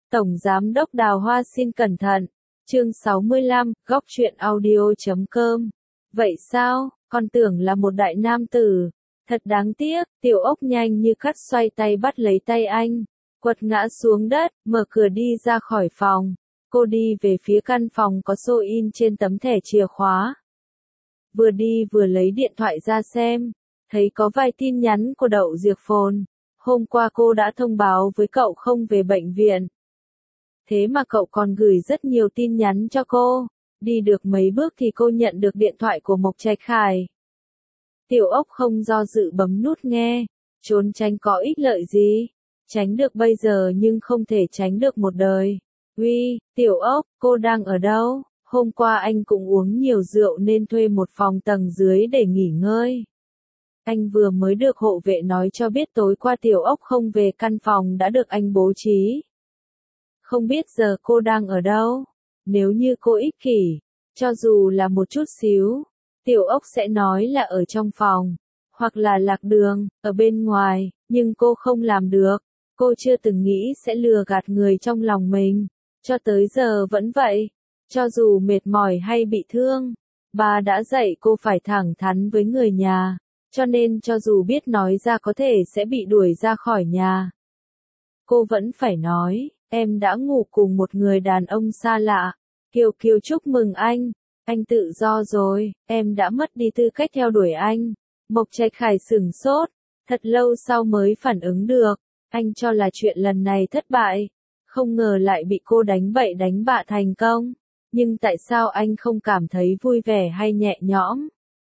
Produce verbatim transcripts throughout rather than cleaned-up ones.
Tổng Giám đốc Đào Hoa xin cẩn thận. Chương sáu mươi lăm, góc truyện audio chấm com. Vậy sao, con tưởng là một đại nam tử. Thật đáng tiếc, Tiểu Ốc nhanh như cắt xoay tay bắt lấy tay anh, quật ngã xuống đất, mở cửa đi ra khỏi phòng. Cô đi về phía căn phòng có số in trên tấm thẻ chìa khóa. Vừa đi vừa lấy điện thoại ra xem, thấy có vài tin nhắn của Đậu Diệc Phồn. Hôm qua cô đã thông báo với cậu không về bệnh viện. Thế mà cậu còn gửi rất nhiều tin nhắn cho cô. Đi được mấy bước thì cô nhận được điện thoại của Mộc Trạch Khải. Tiểu Ốc không do dự bấm nút nghe. Trốn tránh có ích lợi gì? Tránh được bây giờ nhưng không thể tránh được một đời. Uy, Tiểu Ốc, cô đang ở đâu? Hôm qua anh cũng uống nhiều rượu nên thuê một phòng tầng dưới để nghỉ ngơi. Anh vừa mới được hộ vệ nói cho biết tối qua Tiểu Ốc không về căn phòng đã được anh bố trí. Không biết giờ cô đang ở đâu? Nếu như cô ích kỷ, cho dù là một chút xíu, Tiểu Ốc sẽ nói là ở trong phòng, hoặc là lạc đường, ở bên ngoài, nhưng cô không làm được. Cô chưa từng nghĩ sẽ lừa gạt người trong lòng mình, cho tới giờ vẫn vậy. Cho dù mệt mỏi hay bị thương, bà đã dạy cô phải thẳng thắn với người nhà, cho nên cho dù biết nói ra có thể sẽ bị đuổi ra khỏi nhà, cô vẫn phải nói, em đã ngủ cùng một người đàn ông xa lạ. Kiều Kiều chúc mừng anh, anh tự do rồi, em đã mất đi tư cách theo đuổi anh. Mộc Trạch Khải sửng sốt, thật lâu sau mới phản ứng được, anh cho là chuyện lần này thất bại, không ngờ lại bị cô đánh bậy đánh bạ thành công. Nhưng tại sao anh không cảm thấy vui vẻ hay nhẹ nhõm,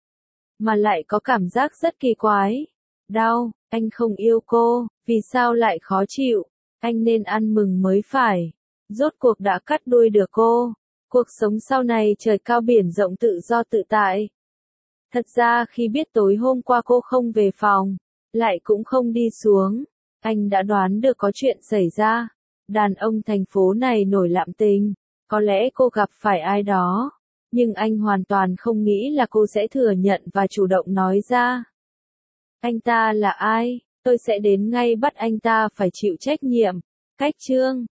mà lại có cảm giác rất kỳ quái? Đau, anh không yêu cô, vì sao lại khó chịu? Anh nên ăn mừng mới phải. Rốt cuộc đã cắt đuôi được cô. Cuộc sống sau này trời cao biển rộng tự do tự tại. Thật ra khi biết tối hôm qua cô không về phòng, lại cũng không đi xuống, anh đã đoán được có chuyện xảy ra. Đàn ông thành phố này nổi lạm tình. Có lẽ cô gặp phải ai đó, nhưng anh hoàn toàn không nghĩ là cô sẽ thừa nhận và chủ động nói ra. Anh ta là ai? Tôi sẽ đến ngay bắt anh ta phải chịu trách nhiệm. Cách chương